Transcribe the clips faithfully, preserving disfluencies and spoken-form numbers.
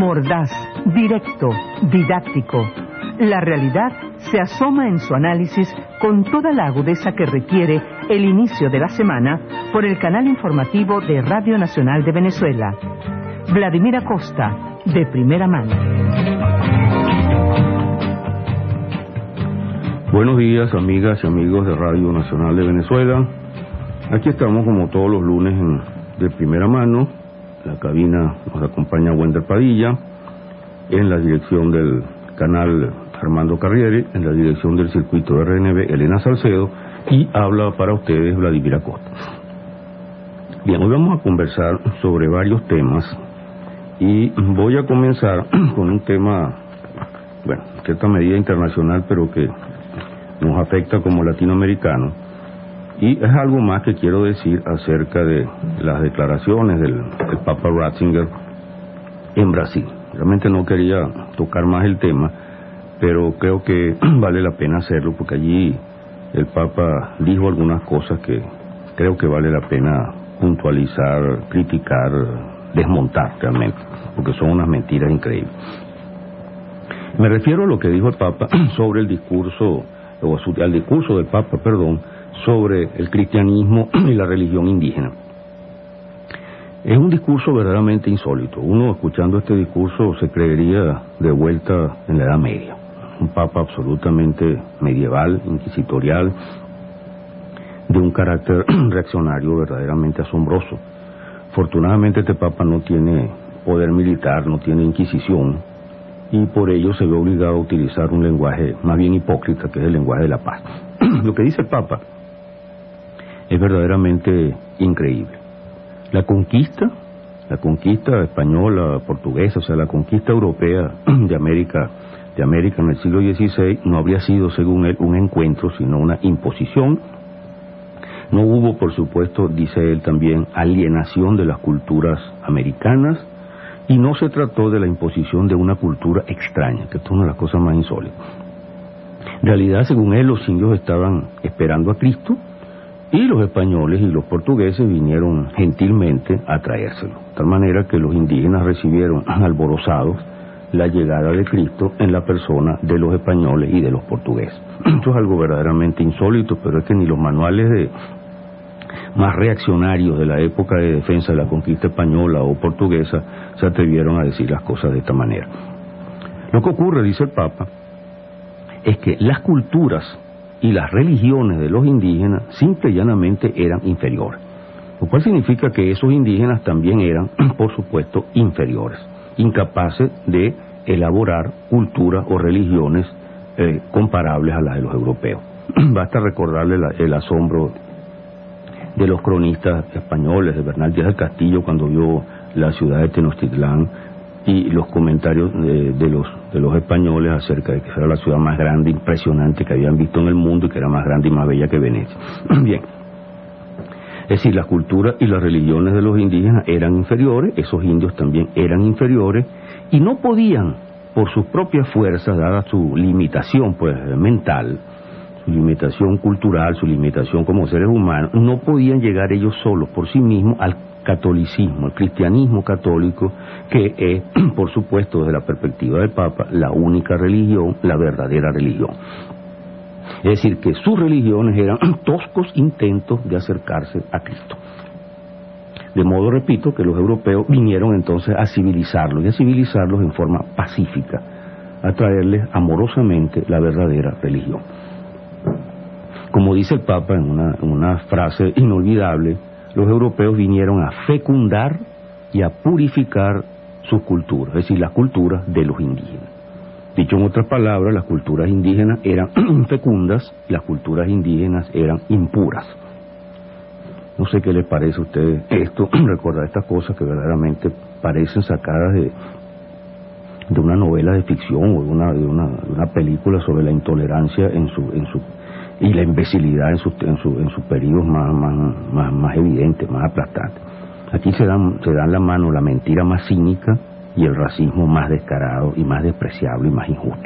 Mordaz, directo, didáctico. La realidad se asoma en su análisis con toda la agudeza que requiere el inicio de la semana por el canal informativo de Radio Nacional de Venezuela. Vladimir Acosta, de primera mano. Buenos días, amigas y amigos de Radio Nacional de Venezuela. Aquí estamos como todos los lunes en, de primera mano. En la cabina nos acompaña Wender Padilla, en la dirección del canal Armando Carrieri, en la dirección del circuito de R N B Elena Salcedo, y habla para ustedes Vladimir Acosta. Bien, hoy vamos a conversar sobre varios temas y voy a comenzar con un tema, bueno, en cierta medida internacional, pero que nos afecta como latinoamericanos, y es algo más que quiero decir acerca de las declaraciones del, del Papa Ratzinger en Brasil. Realmente no quería tocar más el tema, pero creo que vale la pena hacerlo porque allí el Papa dijo algunas cosas que creo que vale la pena puntualizar, criticar, desmontar realmente, porque son unas mentiras increíbles. Me refiero a lo que dijo el Papa sobre el discurso, o su, al discurso del Papa, perdón, sobre el cristianismo y la religión indígena. Es un discurso verdaderamente insólito. Uno escuchando este discurso se creería de vuelta en la Edad Media. Un Papa absolutamente medieval, inquisitorial, de un carácter reaccionario verdaderamente asombroso. Afortunadamente este Papa no tiene poder militar, no tiene inquisición, y por ello se ve obligado a utilizar un lenguaje más bien hipócrita, que es el lenguaje de la paz. Lo que dice el Papa es verdaderamente increíble. La conquista, la conquista española, portuguesa, o sea, la conquista europea de América, de América en el siglo dieciséis, no habría sido, según él, un encuentro, sino una imposición. No hubo, por supuesto, dice él también, alienación de las culturas americanas, y no se trató de la imposición de una cultura extraña, que esto es una de las cosas más insólitas. En realidad, según él, los indios estaban esperando a Cristo, y los españoles y los portugueses vinieron gentilmente a traérselo. De tal manera que los indígenas recibieron alborozados la llegada de Cristo en la persona de los españoles y de los portugueses. Esto es algo verdaderamente insólito, pero es que ni los manuales de más reaccionarios de la época de defensa de la conquista española o portuguesa se atrevieron a decir las cosas de esta manera. Lo que ocurre, dice el Papa, es que las culturas y las religiones de los indígenas simple y llanamente eran inferiores, lo cual significa que esos indígenas también eran, por supuesto, inferiores, incapaces de elaborar culturas o religiones eh, comparables a las de los europeos. Basta recordarle la, el asombro de los cronistas españoles, de Bernal Díaz del Castillo, cuando vio la ciudad de Tenochtitlán, y los comentarios de, de los de los españoles acerca de que era la ciudad más grande, impresionante que habían visto en el mundo, y que era más grande y más bella que Venecia. Bien, es decir, las culturas y las religiones de los indígenas eran inferiores, esos indios también eran inferiores, y no podían, por sus propias fuerzas, dada su limitación pues mental, su limitación cultural, su limitación como seres humanos, no podían llegar ellos solos por sí mismos al catolicismo, el cristianismo católico, que es, por supuesto, desde la perspectiva del Papa, la única religión, la verdadera religión. Es decir, que sus religiones eran toscos intentos de acercarse a Cristo. De modo, repito, que los europeos vinieron entonces a civilizarlos, y a civilizarlos en forma pacífica, a traerles amorosamente la verdadera religión. Como dice el Papa en una, en una frase inolvidable, los europeos vinieron a fecundar y a purificar sus culturas, es decir, las culturas de los indígenas. Dicho en otras palabras, las culturas indígenas eran infecundas y las culturas indígenas eran impuras. No sé qué les parece a ustedes esto, recordar estas cosas que verdaderamente parecen sacadas de, de una novela de ficción o de una, de una, de una película sobre la intolerancia en su... En su y la imbecilidad en sus en su, en sus periodos más, más, más, más evidentes, más aplastantes. Aquí se dan, se dan la mano la mentira más cínica y el racismo más descarado y más despreciable y más injusto.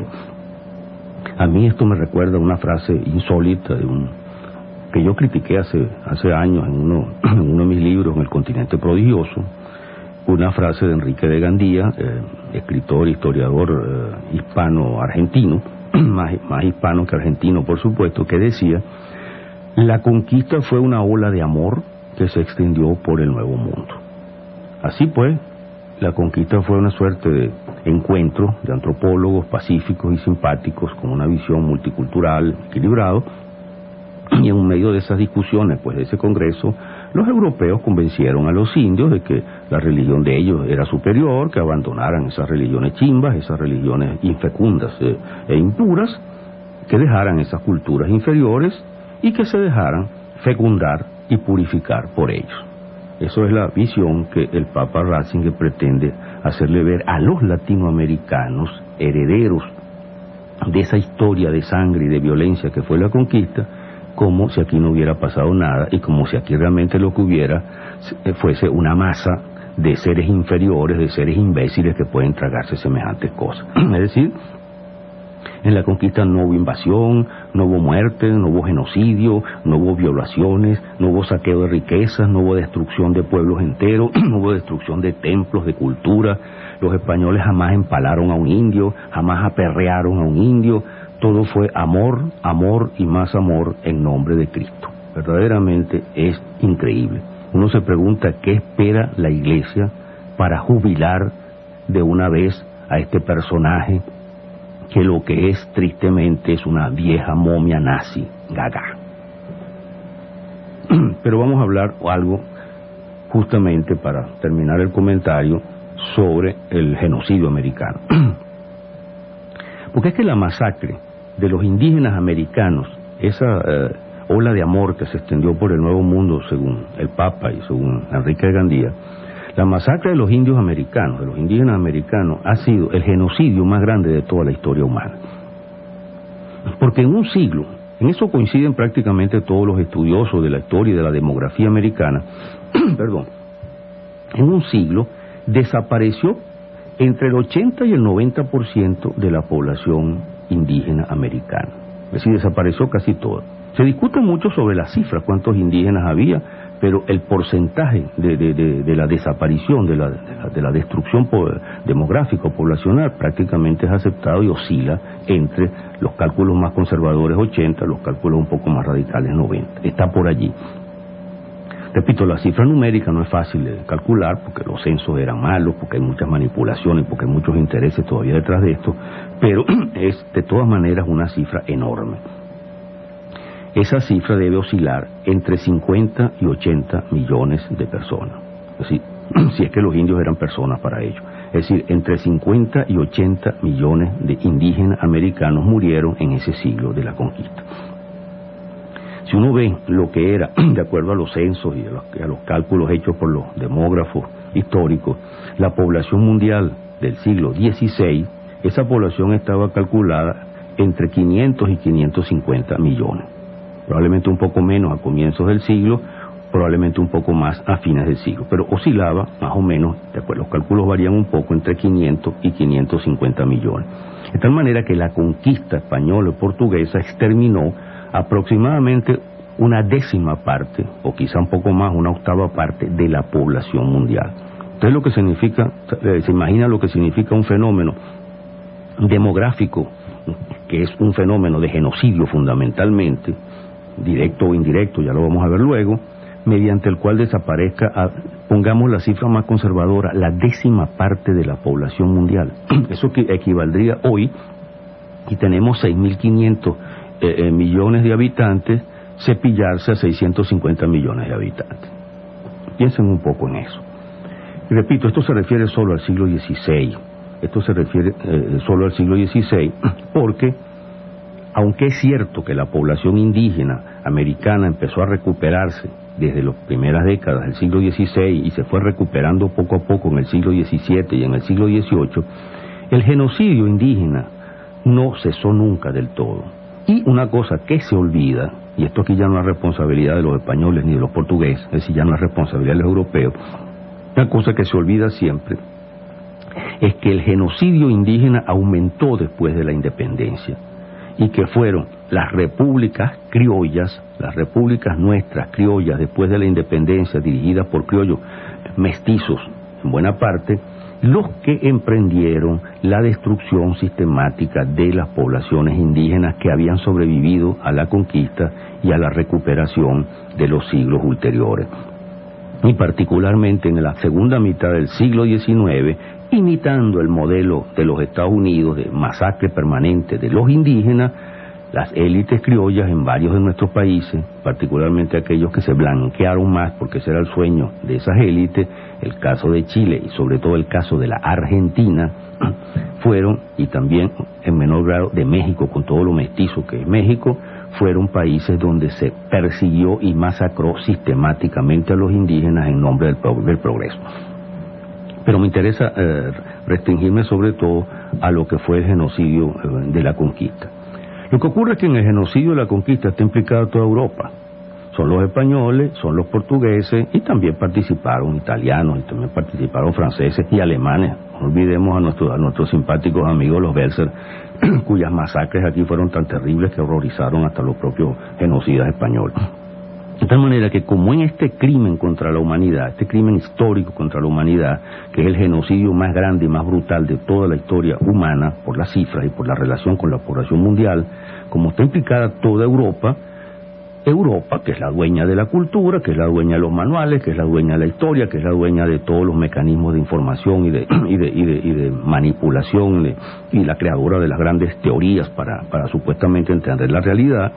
A mí esto me recuerda una frase insólita de un que yo critiqué hace hace años en uno, en uno de mis libros, en El continente prodigioso, una frase de Enrique de Gandía, eh, escritor, historiador eh, hispano-argentino, más, más hispano que argentino por supuesto, que decía: la conquista fue una ola de amor que se extendió por el Nuevo Mundo. Así pues, la conquista fue una suerte de encuentro de antropólogos pacíficos y simpáticos con una visión multicultural equilibrado, y en medio de esas discusiones, pues de ese congreso, los europeos convencieron a los indios de que la religión de ellos era superior, que abandonaran esas religiones chimbas, esas religiones infecundas eh, e impuras, que dejaran esas culturas inferiores y que se dejaran fecundar y purificar por ellos. Eso es la visión que el Papa Ratzinger pretende hacerle ver a los latinoamericanos, herederos de esa historia de sangre y de violencia que fue la conquista, como si aquí no hubiera pasado nada y como si aquí realmente lo que hubiera fuese una masa de seres inferiores, de seres imbéciles que pueden tragarse semejantes cosas. Es decir, en la conquista no hubo invasión, no hubo muerte, no hubo genocidio, no hubo violaciones, no hubo saqueo de riquezas, no hubo destrucción de pueblos enteros, no hubo destrucción de templos, de cultura. Los españoles jamás empalaron a un indio, jamás aperrearon a un indio. Todo fue amor, amor y más amor en nombre de Cristo. Verdaderamente es increíble. Uno se pregunta qué espera la Iglesia para jubilar de una vez a este personaje que lo que es tristemente es una vieja momia nazi, gaga. Pero vamos a hablar algo justamente para terminar el comentario sobre el genocidio americano. Porque es que la masacre de los indígenas americanos, esa eh, ola de amor que se extendió por el Nuevo Mundo según el Papa y según Enrique de Gandía, la masacre de los indios americanos, de los indígenas americanos, ha sido el genocidio más grande de toda la historia humana. Porque en un siglo, en eso coinciden prácticamente todos los estudiosos de la historia y de la demografía americana, perdón, en un siglo desapareció entre el ochenta y el noventa por ciento de la población indígena americana. Es decir, desapareció casi todo. Se discute mucho sobre las cifras, cuántos indígenas había, pero el porcentaje de, de, de, de la desaparición, de la, de la, de la destrucción po demográfica o poblacional prácticamente es aceptado y oscila entre los cálculos más conservadores ochenta, los cálculos un poco más radicales noventa. Está por allí. Repito, la cifra numérica no es fácil de calcular porque los censos eran malos, porque hay muchas manipulaciones, porque hay muchos intereses todavía detrás de esto, pero es de todas maneras una cifra enorme. Esa cifra debe oscilar entre cincuenta y ochenta millones de personas. Es decir, si es que los indios eran personas para ello. Es decir, entre cincuenta y ochenta millones de indígenas americanos murieron en ese siglo de la conquista. Si uno ve lo que era, de acuerdo a los censos y a los, a los cálculos hechos por los demógrafos históricos, la población mundial del siglo dieciséis, esa población estaba calculada entre quinientos y quinientos cincuenta millones. Probablemente un poco menos a comienzos del siglo, probablemente un poco más a fines del siglo, pero oscilaba más o menos, de acuerdo, los cálculos varían un poco entre quinientos y quinientos cincuenta millones. De tal manera que la conquista española y portuguesa exterminó aproximadamente una décima parte, o quizá un poco más, una octava parte de la población mundial. Entonces lo que significa, se imagina lo que significa un fenómeno demográfico, que es un fenómeno de genocidio fundamentalmente, directo o indirecto, ya lo vamos a ver luego, mediante el cual desaparezca, a, pongamos la cifra más conservadora, la décima parte de la población mundial. Eso que equivaldría hoy, y tenemos seis mil quinientos eh, eh, millones de habitantes, cepillarse a seiscientos cincuenta millones de habitantes. Piensen un poco en eso. Y repito, esto se refiere solo al siglo dieciséis, esto se refiere eh, solo al siglo dieciséis, porque aunque es cierto que la población indígena americana empezó a recuperarse desde las primeras décadas del siglo dieciséis y se fue recuperando poco a poco en el siglo diecisiete y en el siglo dieciocho, el genocidio indígena no cesó nunca del todo. Y una cosa que se olvida, y esto aquí ya no es responsabilidad de los españoles ni de los portugueses, es decir, ya no es responsabilidad de los europeos, una cosa que se olvida siempre es que el genocidio indígena aumentó después de la independencia, y que fueron las repúblicas criollas, las repúblicas nuestras criollas después de la independencia, dirigidas por criollos mestizos en buena parte, los que emprendieron la destrucción sistemática de las poblaciones indígenas que habían sobrevivido a la conquista y a la recuperación de los siglos ulteriores. Y particularmente en la segunda mitad del siglo diecinueve, imitando el modelo de los Estados Unidos de masacre permanente de los indígenas, las élites criollas en varios de nuestros países, particularmente aquellos que se blanquearon más porque ese era el sueño de esas élites, el caso de Chile y sobre todo el caso de la Argentina, fueron, y también en menor grado de México, con todo lo mestizo que es México, fueron países donde se persiguió y masacró sistemáticamente a los indígenas en nombre del, pro del progreso. Pero me interesa eh, restringirme sobre todo a lo que fue el genocidio eh, de la conquista. Lo que ocurre es que en el genocidio de la conquista está implicada toda Europa. Son los españoles, son los portugueses y también participaron italianos y también participaron franceses y alemanes. No olvidemos a nuestros, a nuestros simpáticos amigos los Belser, cuyas masacres aquí fueron tan terribles que horrorizaron hasta los propios genocidas españoles. De tal manera que como en este crimen contra la humanidad, este crimen histórico contra la humanidad, que es el genocidio más grande y más brutal de toda la historia humana, por las cifras y por la relación con la población mundial, como está implicada toda Europa, Europa, que es la dueña de la cultura, que es la dueña de los manuales, que es la dueña de la historia, que es la dueña de todos los mecanismos de información y de, y de, y de, y de manipulación de, y la creadora de las grandes teorías para, para supuestamente entender la realidad,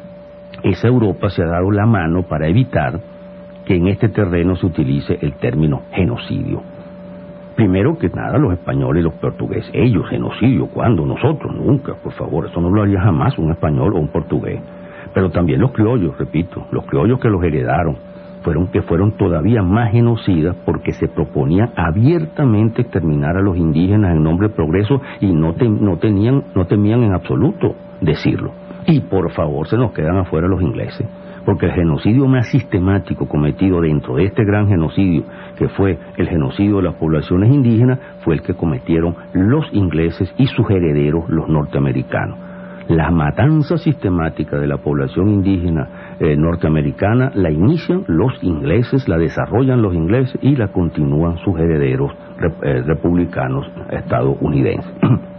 esa Europa se ha dado la mano para evitar que en este terreno se utilice el término genocidio. Primero que nada, los españoles y los portugueses. Ellos, genocidio, ¿cuándo? Nosotros, nunca, por favor. Eso no lo haría jamás un español o un portugués. Pero también los criollos, repito, los criollos que los heredaron, fueron que fueron todavía más genocidas porque se proponían abiertamente exterminar a los indígenas en nombre del progreso y no, te, no, tenían, no temían en absoluto decirlo. Y por favor se nos quedan afuera los ingleses, porque el genocidio más sistemático cometido dentro de este gran genocidio, que fue el genocidio de las poblaciones indígenas, fue el que cometieron los ingleses y sus herederos, los norteamericanos. La matanza sistemática de la población indígena eh, norteamericana la inician los ingleses, la desarrollan los ingleses y la continúan sus herederos rep eh, republicanos estadounidenses.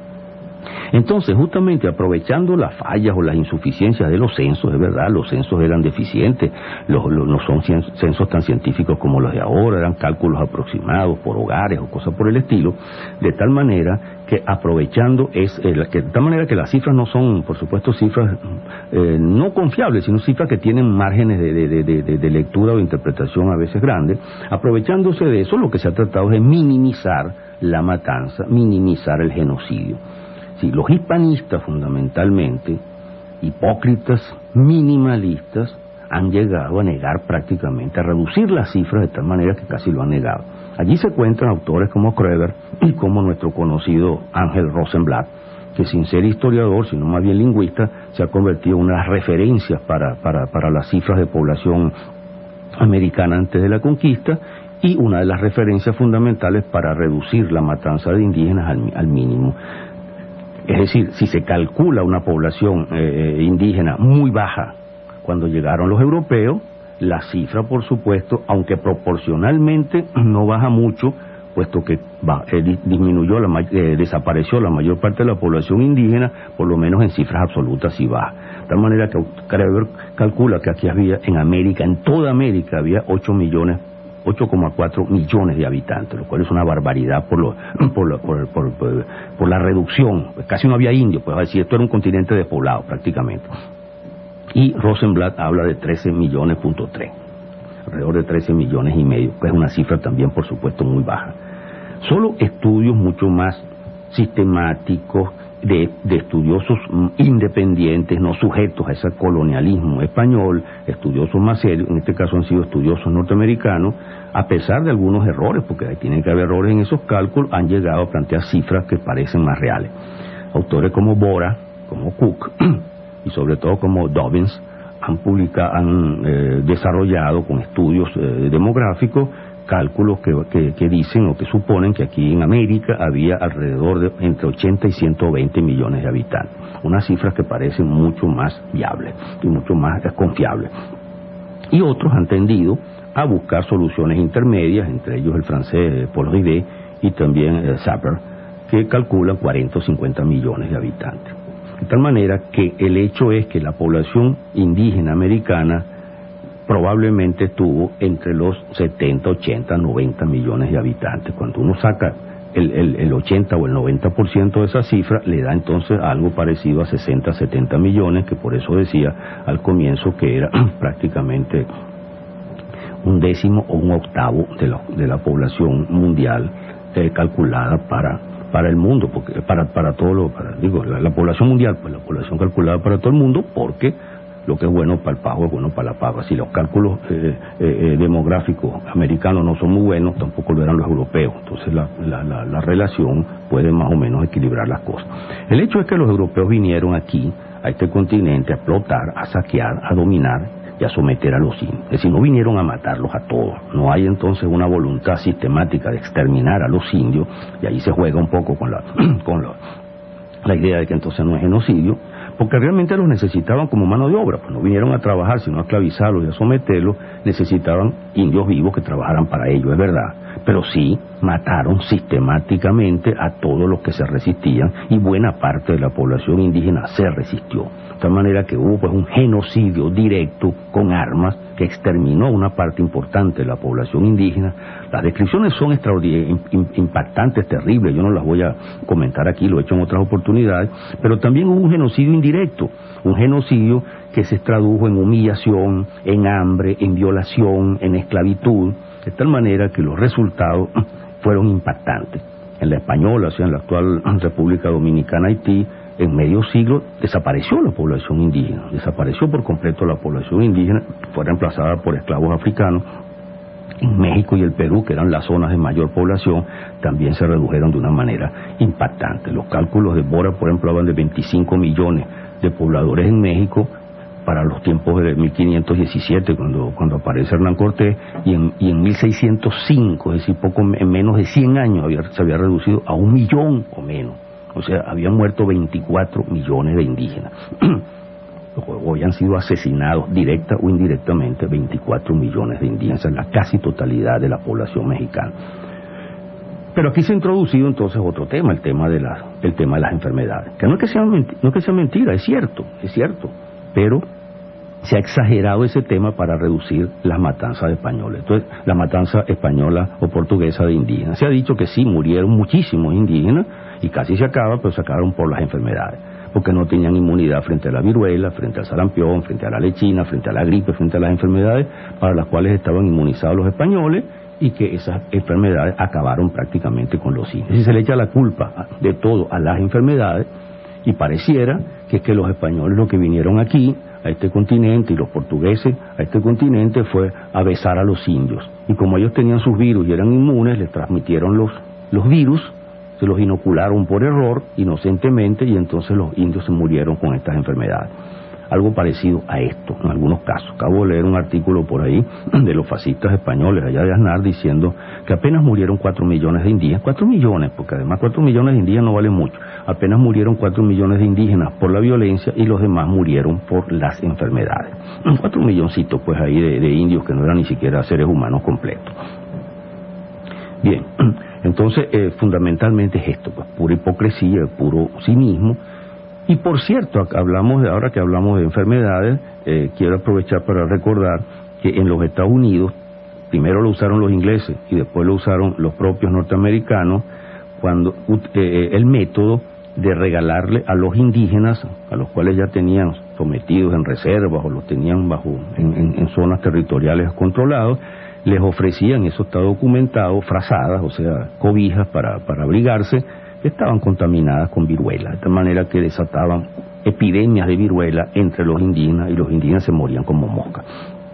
Entonces, justamente aprovechando las fallas o las insuficiencias de los censos, es verdad, los censos eran deficientes, los, los, no son censos tan científicos como los de ahora, eran cálculos aproximados por hogares o cosas por el estilo, de tal manera que aprovechando, es eh, que, de tal manera que las cifras no son, por supuesto, cifras eh, no confiables, sino cifras que tienen márgenes de, de, de, de, de lectura o interpretación a veces grandes. Aprovechándose de eso, lo que se ha tratado es de minimizar la matanza, minimizar el genocidio. Sí, los hispanistas fundamentalmente, hipócritas, minimalistas, han llegado a negar prácticamente, a reducir las cifras de tal manera que casi lo han negado. Allí se encuentran autores como Kroeber y como nuestro conocido Ángel Rosenblatt, que sin ser historiador, sino más bien lingüista, se ha convertido en una de las referencias para, para, para las cifras de población americana antes de la conquista, y una de las referencias fundamentales para reducir la matanza de indígenas al, al mínimo. Es decir, si se calcula una población eh, indígena muy baja cuando llegaron los europeos, la cifra, por supuesto, aunque proporcionalmente no baja mucho, puesto que va, eh, disminuyó, la, eh, desapareció la mayor parte de la población indígena, por lo menos en cifras absolutas sí baja. De tal manera que Kroeber calcula que aquí había, en América, en toda América, había ocho millones, ocho coma cuatro millones de habitantes, lo cual es una barbaridad por, lo, por, la, por, por, por, por la reducción. Casi no había indios, pues decir, esto era un continente despoblado prácticamente. Y Rosenblatt habla de trece millones punto tres, alrededor de trece millones y medio, que es una cifra también, por supuesto, muy baja. Solo estudios mucho más sistemáticos, de, de estudiosos independientes, no sujetos a ese colonialismo español, estudiosos más serios, en este caso han sido estudiosos norteamericanos, a pesar de algunos errores, porque ahí tienen que haber errores en esos cálculos, han llegado a plantear cifras que parecen más reales. Autores como Bora, como Cook, y sobre todo como Dobbins, han publicado, han eh, desarrollado con estudios eh, demográficos cálculos que, que, que dicen o que suponen que aquí en América había alrededor de entre ochenta y ciento veinte millones de habitantes, unas cifras que parecen mucho más viables y mucho más confiables. Y otros han tendido a buscar soluciones intermedias, entre ellos el francés Paul Rivet y también eh, Sapper, que calculan cuarenta o cincuenta millones de habitantes. De tal manera que el hecho es que la población indígena americana probablemente estuvo entre los setenta, ochenta, noventa millones de habitantes. Cuando uno saca el, el, el ochenta o el noventa por ciento de esa cifra, le da entonces algo parecido a sesenta, setenta millones, que por eso decía al comienzo que era prácticamente un décimo o un octavo de la, de la población mundial eh, calculada para para el mundo, porque para para todo lo, para, digo, la, la población mundial, pues la población calculada para todo el mundo, porque lo que es bueno para el pavo es bueno para la pava. Si los cálculos eh, eh, demográficos americanos no son muy buenos, tampoco lo eran los europeos. Entonces la, la, la, la relación puede más o menos equilibrar las cosas. El hecho es que los europeos vinieron aquí, a este continente, a explotar, a saquear, a dominar y a someter a los indios. Es decir, no vinieron a matarlos a todos. No hay entonces una voluntad sistemática de exterminar a los indios, y ahí se juega un poco con la, con la, la idea de que entonces no es genocidio, porque realmente los necesitaban como mano de obra. Pues no vinieron a trabajar, sino a esclavizarlos y a someterlos. Necesitaban indios vivos que trabajaran para ellos, es verdad. Pero sí mataron sistemáticamente a todos los que se resistían, y buena parte de la población indígena se resistió. De tal manera que hubo pues un genocidio directo con armas que exterminó una parte importante de la población indígena. Las descripciones son extraordinariamente impactantes, terribles, yo no las voy a comentar aquí, lo he hecho en otras oportunidades, pero también hubo un genocidio indirecto, un genocidio que se tradujo en humillación, en hambre, en violación, en esclavitud, de tal manera que los resultados fueron impactantes. En la Española, o sea, en la actual República Dominicana, Haití, en medio siglo desapareció la población indígena, desapareció por completo la población indígena, fue reemplazada por esclavos africanos. En México y el Perú, que eran las zonas de mayor población, también se redujeron de una manera impactante. Los cálculos de Bora, por ejemplo, hablan de veinticinco millones de pobladores en México para los tiempos de mil quinientos diecisiete, cuando, cuando aparece Hernán Cortés, y en, y en mil seiscientos cinco, es decir, poco, en menos de cien años había, se había reducido a un millón o menos. O sea, habían muerto veinticuatro millones de indígenas. O habían sido asesinados directa o indirectamente veinticuatro millones de indígenas, la casi totalidad de la población mexicana. Pero aquí se ha introducido entonces otro tema, el tema de las, el tema de las enfermedades. Que no es que sea menti- no es que sea mentira, es cierto, es cierto, pero se ha exagerado ese tema para reducir las matanzas de españoles. Entonces, la matanza española o portuguesa de indígenas. Se ha dicho que sí, murieron muchísimos indígenas y casi se acaba, pero se acabaron por las enfermedades, porque no tenían inmunidad frente a la viruela, frente al sarampión, frente a la lechina, frente a la gripe, frente a las enfermedades para las cuales estaban inmunizados los españoles, y que esas enfermedades acabaron prácticamente con los indios. Y se le echa la culpa de todo a las enfermedades, y pareciera que es que los españoles lo que vinieron aquí, a este continente, y los portugueses a este continente, fue a besar a los indios. Y como ellos tenían sus virus y eran inmunes, les transmitieron los, los virus, se los inocularon por error, inocentemente, y entonces los indios se murieron con estas enfermedades. Algo parecido a esto, en algunos casos. Acabo de leer un artículo por ahí de los fascistas españoles, allá de Aznar, diciendo que apenas murieron cuatro millones de indígenas. Cuatro millones, porque además cuatro millones de indígenas no valen mucho. Apenas murieron cuatro millones de indígenas por la violencia, y los demás murieron por las enfermedades. Cuatro milloncitos, pues, ahí de, de indios que no eran ni siquiera seres humanos completos. Bien, entonces, eh, fundamentalmente es esto, pues, pura hipocresía, puro cinismo. Y por cierto, hablamos de, ahora que hablamos de enfermedades, eh, quiero aprovechar para recordar que en los Estados Unidos, primero lo usaron los ingleses y después lo usaron los propios norteamericanos, cuando eh, el método de regalarle a los indígenas, a los cuales ya tenían sometidos en reservas o los tenían bajo en, en, en zonas territoriales controladas, les ofrecían, eso está documentado, frazadas, o sea, cobijas para, para abrigarse, que estaban contaminadas con viruela, de tal manera que desataban epidemias de viruela entre los indígenas, y los indígenas se morían como moscas.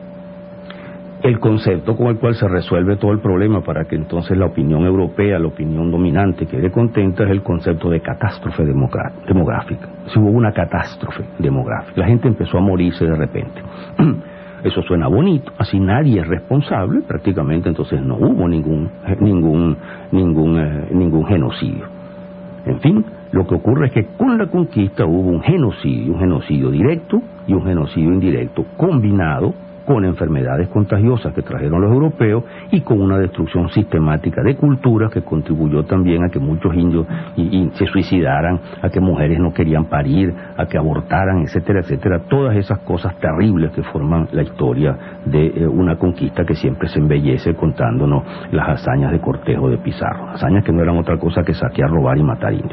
El concepto con el cual se resuelve todo el problema para que entonces la opinión europea, la opinión dominante, quede contenta, es el concepto de catástrofe demográfica. Si hubo una catástrofe demográfica, la gente empezó a morirse de repente. Eso suena bonito, así nadie es responsable, prácticamente entonces no hubo ningún ningún ningún eh, ningún genocidio. En fin, lo que ocurre es que con la conquista hubo un genocidio, un genocidio directo y un genocidio indirecto, combinado con enfermedades contagiosas que trajeron los europeos y con una destrucción sistemática de culturas que contribuyó también a que muchos indios y, y se suicidaran, a que mujeres no querían parir, a que abortaran, etcétera, etcétera. Todas esas cosas terribles que forman la historia de eh, una conquista que siempre se embellece contándonos las hazañas de Cortejo de Pizarro, hazañas que no eran otra cosa que saquear, robar y matar indios.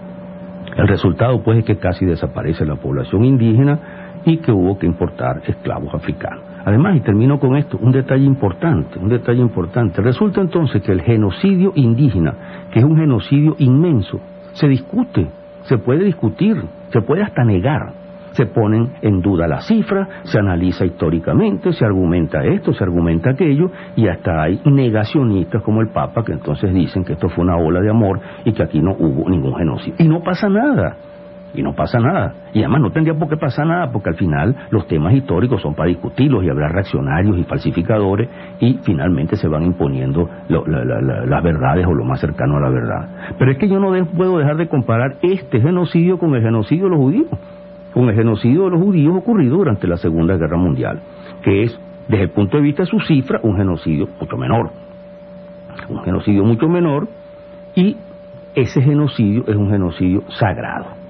El resultado pues es que casi desaparece la población indígena y que hubo que importar esclavos africanos. Además, y termino con esto, un detalle importante, un detalle importante. Resulta entonces que el genocidio indígena, que es un genocidio inmenso, se discute, se puede discutir, se puede hasta negar. Se ponen en duda las cifras, se analiza históricamente, se argumenta esto, se argumenta aquello, y hasta hay negacionistas como el Papa que entonces dicen que esto fue una ola de amor y que aquí no hubo ningún genocidio. Y no pasa nada. Y no pasa nada. Y además no tendría por qué pasar nada, porque al final los temas históricos son para discutirlos y habrá reaccionarios y falsificadores, y finalmente se van imponiendo lo, la, la, la, las verdades o lo más cercano a la verdad. Pero es que yo no de, puedo dejar de comparar este genocidio con el genocidio de los judíos, con el genocidio de los judíos ocurrido durante la Segunda Guerra Mundial, que es, desde el punto de vista de su cifra, un genocidio mucho menor. Un genocidio mucho menor, y ese genocidio es un genocidio sagrado.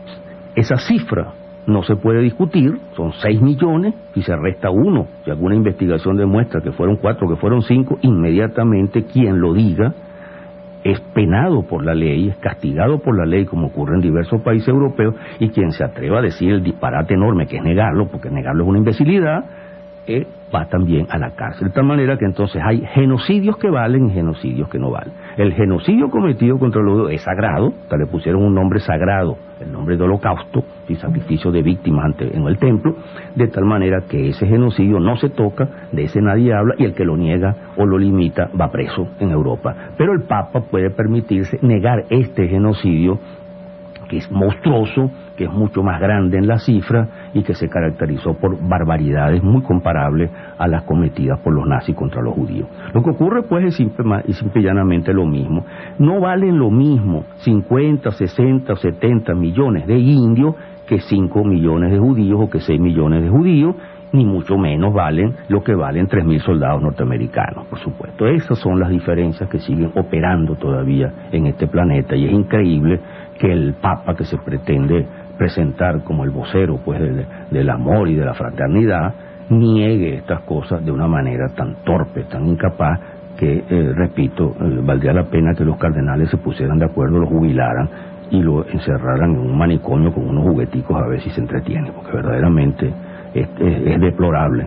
Esa cifra no se puede discutir, son seis millones, si se resta uno, si alguna investigación demuestra que fueron cuatro, que fueron cinco, inmediatamente quien lo diga es penado por la ley, es castigado por la ley, como ocurre en diversos países europeos, y quien se atreva a decir el disparate enorme que es negarlo, porque negarlo es una imbecilidad, eh, va también a la cárcel. De tal manera que entonces hay genocidios que valen y genocidios que no valen. El genocidio cometido contra los judíos es sagrado, hasta le pusieron un nombre sagrado, el nombre de holocausto y sacrificio de víctimas ante, en el templo, de tal manera que ese genocidio no se toca, de ese nadie habla, y el que lo niega o lo limita va preso en Europa. Pero el Papa puede permitirse negar este genocidio, que es monstruoso, que es mucho más grande en la cifra y que se caracterizó por barbaridades muy comparables a las cometidas por los nazis contra los judíos. Lo que ocurre pues es simple, y simple y llanamente lo mismo. No valen lo mismo cincuenta, sesenta, setenta millones de indios que cinco millones de judíos o que seis millones de judíos, ni mucho menos valen lo que valen tres mil soldados norteamericanos, por supuesto. Esas son las diferencias que siguen operando todavía en este planeta, y es increíble que el Papa, que se pretende presentar como el vocero pues del, del amor y de la fraternidad, niegue estas cosas de una manera tan torpe, tan incapaz, que, eh, repito, eh, valdría la pena que los cardenales se pusieran de acuerdo, lo jubilaran y lo encerraran en un manicomio con unos jugueticos a ver si se entretiene, porque verdaderamente es, es, es deplorable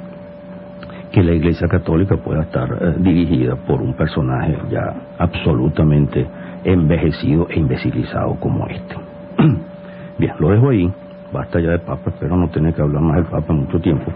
que la Iglesia Católica pueda estar eh, dirigida por un personaje ya absolutamente envejecido e imbecilizado como este. Bien, lo dejo ahí, basta ya de Papa, espero no tener que hablar más del Papa mucho tiempo,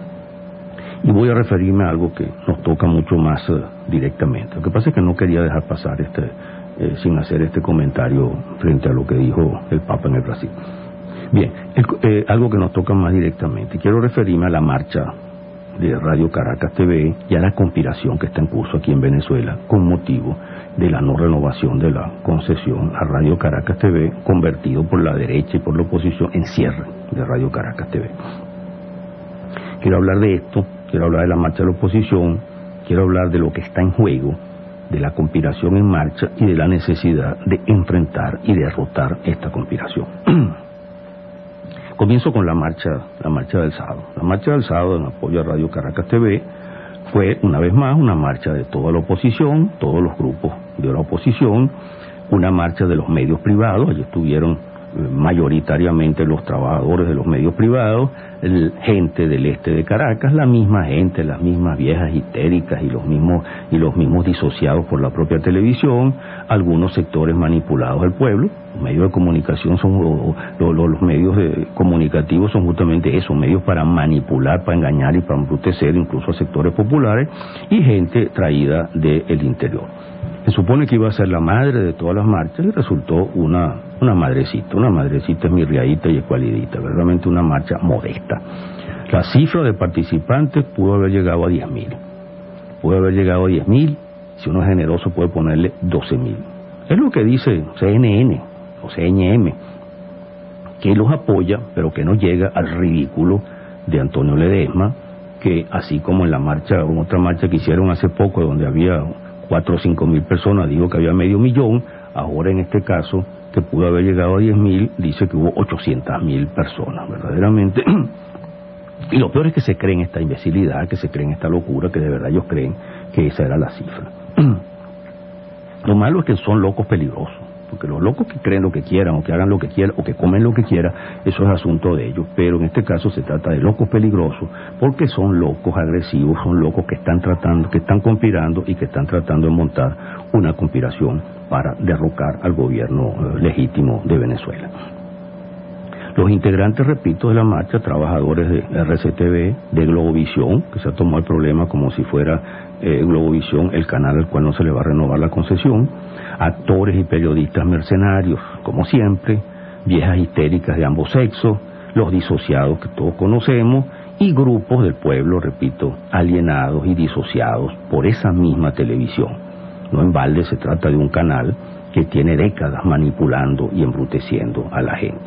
y voy a referirme a algo que nos toca mucho más uh, directamente. Lo que pasa es que no quería dejar pasar este eh, sin hacer este comentario frente a lo que dijo el Papa en el Brasil. Bien, el, eh, algo que nos toca más directamente, quiero referirme a la marcha de Radio Caracas T V y a la conspiración que está en curso aquí en Venezuela con motivo de la no renovación de la concesión a Radio Caracas T V, convertido por la derecha y por la oposición en cierre de Radio Caracas T V. Quiero hablar de esto, quiero hablar de la marcha de la oposición, quiero hablar de lo que está en juego, de la conspiración en marcha y de la necesidad de enfrentar y derrotar esta conspiración. Comienzo con la marcha, la marcha del sábado. La marcha del sábado en apoyo a Radio Caracas T V fue, una vez más, una marcha de toda la oposición, todos los grupos de la oposición, una marcha de los medios privados. Allí estuvieron mayoritariamente los trabajadores de los medios privados, el, gente del este de Caracas, la misma gente, las mismas viejas histéricas y los mismos y los mismos disociados por la propia televisión, algunos sectores manipulados del pueblo. Los medios de comunicación son o, o, o, los medios de, comunicativos son justamente eso, medios para manipular, para engañar y para embrutecer incluso a sectores populares, y gente traída del interior. Se supone que iba a ser la madre de todas las marchas y resultó una, una madrecita, una madrecita esmirriadita y escualidita, verdaderamente una marcha modesta. La cifra de participantes pudo haber llegado a diez mil, pudo haber llegado a diez mil, si uno es generoso puede ponerle doce mil. Es lo que dice C N N o C N M, que los apoya, pero que no llega al ridículo de Antonio Ledesma, que así como en la marcha, en otra marcha que hicieron hace poco, donde había cuatro o cinco mil personas, digo que había medio millón, ahora en este caso, que pudo haber llegado a diez mil, dice que hubo ochocientas mil personas, verdaderamente. Y lo peor es que se creen esta imbecilidad, que se creen esta locura, que de verdad ellos creen que esa era la cifra. Lo malo es que son locos peligrosos, porque los locos que creen lo que quieran, o que hagan lo que quieran, o que comen lo que quieran, eso es asunto de ellos. Pero en este caso se trata de locos peligrosos, porque son locos agresivos, son locos que están tratando, que están conspirando y que están tratando de montar una conspiración para derrocar al gobierno eh, legítimo de Venezuela. Los integrantes, repito, de la marcha, trabajadores de R C T V, de Globovisión, que se ha tomado el problema como si fuera eh, Globovisión el canal al cual no se le va a renovar la concesión, actores y periodistas mercenarios, como siempre, viejas histéricas de ambos sexos, los disociados que todos conocemos, y grupos del pueblo, repito, alienados y disociados por esa misma televisión. No en balde se trata de un canal que tiene décadas manipulando y embruteciendo a la gente.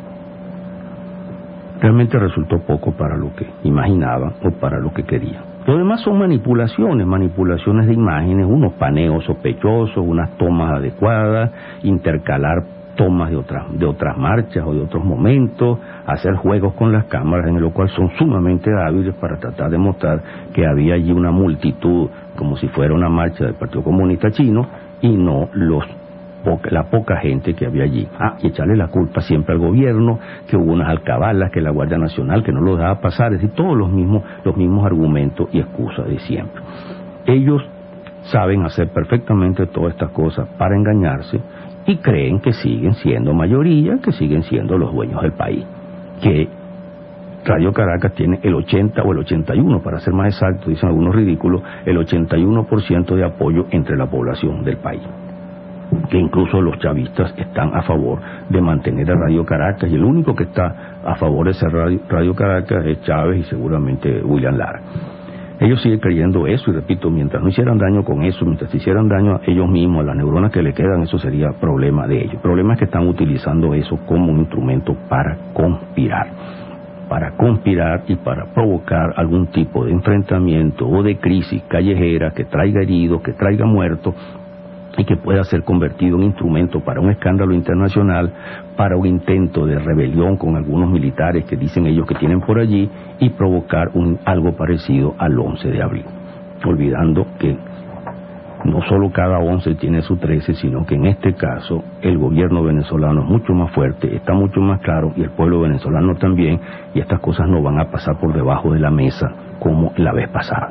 Realmente resultó poco para lo que imaginaba o para lo que quería. Lo demás son manipulaciones, manipulaciones de imágenes, unos paneos sospechosos, unas tomas adecuadas, intercalar tomas de otras, de otras marchas o de otros momentos, hacer juegos con las cámaras, en lo cual son sumamente hábiles para tratar de mostrar que había allí una multitud, como si fuera una marcha del Partido Comunista Chino, y no los Poca, la poca gente que había allí. Ah, y echarle la culpa siempre al gobierno, que hubo unas alcabalas, que la Guardia Nacional, que no lo dejaba pasar, es decir, todos los mismos, los mismos argumentos y excusas de siempre. Ellos saben hacer perfectamente todas estas cosas para engañarse y creen que siguen siendo mayoría, que siguen siendo los dueños del país, que Radio Caracas tiene el ochenta o el ochenta y uno, para ser más exacto, dicen algunos ridículos, el ochenta y uno por ciento de apoyo entre la población del país, que incluso los chavistas están a favor de mantener a Radio Caracas, y el único que está a favor de ese Radio, Radio Caracas es Chávez y seguramente William Lara. Ellos siguen creyendo eso, y repito, mientras no hicieran daño con eso, mientras hicieran daño a ellos mismos, a las neuronas que le quedan, eso sería problema de ellos. El problema es que están utilizando eso como un instrumento para conspirar, para conspirar y para provocar algún tipo de enfrentamiento o de crisis callejera que traiga heridos, que traiga muertos, y que pueda ser convertido en instrumento para un escándalo internacional, para un intento de rebelión con algunos militares que dicen ellos que tienen por allí, y provocar un, algo parecido al once de abril. Olvidando que no solo cada once tiene su trece, sino que en este caso el gobierno venezolano es mucho más fuerte, está mucho más claro, y el pueblo venezolano también, y estas cosas no van a pasar por debajo de la mesa como la vez pasada.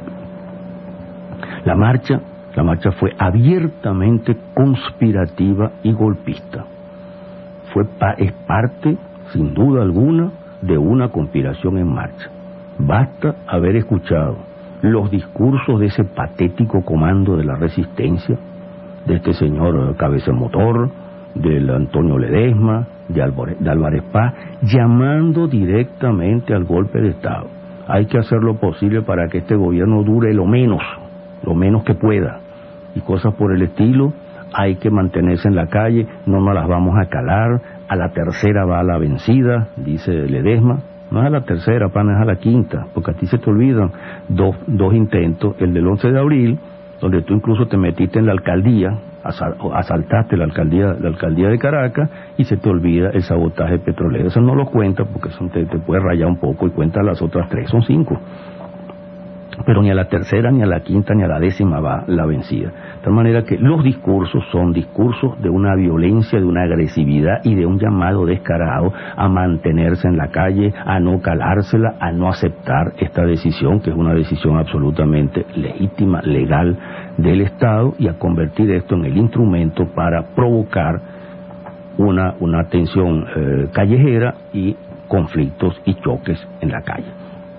La marcha La marcha fue abiertamente conspirativa y golpista. Fue pa es parte, sin duda alguna, de una conspiración en marcha. Basta haber escuchado los discursos de ese patético comando de la resistencia, de este señor Cabeza Motor, del Antonio Ledesma, de Álvarez, de Álvarez Paz, llamando directamente al golpe de Estado. Hay que hacer lo posible para que este gobierno dure lo menos, lo menos que pueda, y cosas por el estilo. Hay que mantenerse en la calle, no nos las vamos a calar, a la tercera va a la vencida, dice Ledesma. No es a la tercera, pana, es a la quinta, porque a ti se te olvidan dos, dos intentos, el del once de abril, donde tú incluso te metiste en la alcaldía, asal, asaltaste la alcaldía, la alcaldía de Caracas, y se te olvida el sabotaje petrolero. Eso no lo cuenta, porque eso te, te puede rayar un poco, y cuenta las otras tres, son cinco. Pero ni a la tercera, ni a la quinta, ni a la décima va la vencida. De tal manera que los discursos son discursos de una violencia, de una agresividad y de un llamado descarado a mantenerse en la calle, a no calársela, a no aceptar esta decisión, que es una decisión absolutamente legítima, legal del Estado, y a convertir esto en el instrumento para provocar una, una tensión eh, callejera y conflictos y choques en la calle.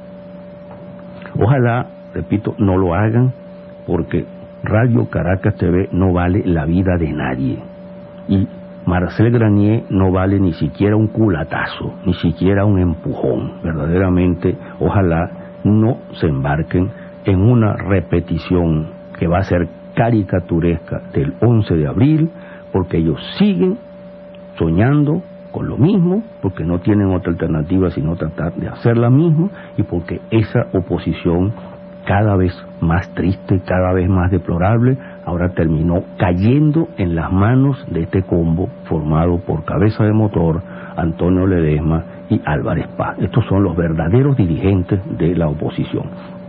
Ojalá, repito, no lo hagan, porque Radio Caracas T V no vale la vida de nadie, y Marcel Granier no vale ni siquiera un culatazo, ni siquiera un empujón. Verdaderamente, ojalá no se embarquen en una repetición que va a ser caricaturesca del once de abril, porque ellos siguen soñando con lo mismo, porque no tienen otra alternativa sino tratar de hacer la misma, y porque esa oposición cada vez más triste, cada vez más deplorable, ahora terminó cayendo en las manos de este combo formado por Cabeza de Motor, Antonio Ledesma y Álvarez Paz. Estos son los verdaderos dirigentes de la oposición.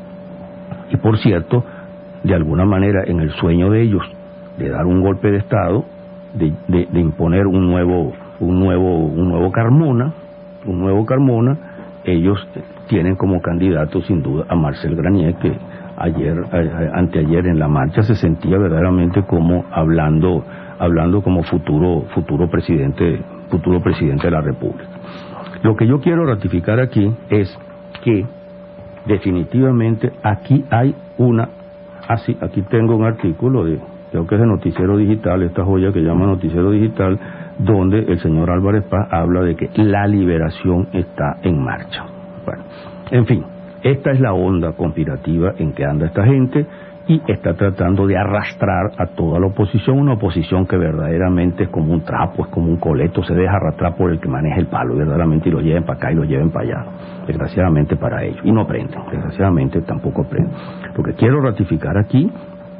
Y por cierto, de alguna manera en el sueño de ellos de dar un golpe de Estado, de, de, de imponer un nuevo, un nuevo, un nuevo Carmona, un nuevo Carmona, ellos tienen como candidato sin duda a Marcel Granier, que ayer, eh, anteayer en la marcha se sentía verdaderamente como hablando, hablando como futuro, futuro presidente, futuro presidente de la República. Lo que yo quiero ratificar aquí es que definitivamente aquí hay una, así, aquí tengo un artículo de, creo que es de Noticiero Digital, esta joya que llama Noticiero Digital, donde el señor Álvarez Paz habla de que la liberación está en marcha. Bueno, en fin, esta es la onda conspirativa en que anda esta gente y está tratando de arrastrar a toda la oposición, una oposición que verdaderamente es como un trapo, es como un coleto, se deja arrastrar por el que maneja el palo, verdaderamente, y lo lleven para acá y lo lleven para allá, desgraciadamente para ellos, y no aprenden, desgraciadamente tampoco aprenden. Lo que quiero ratificar aquí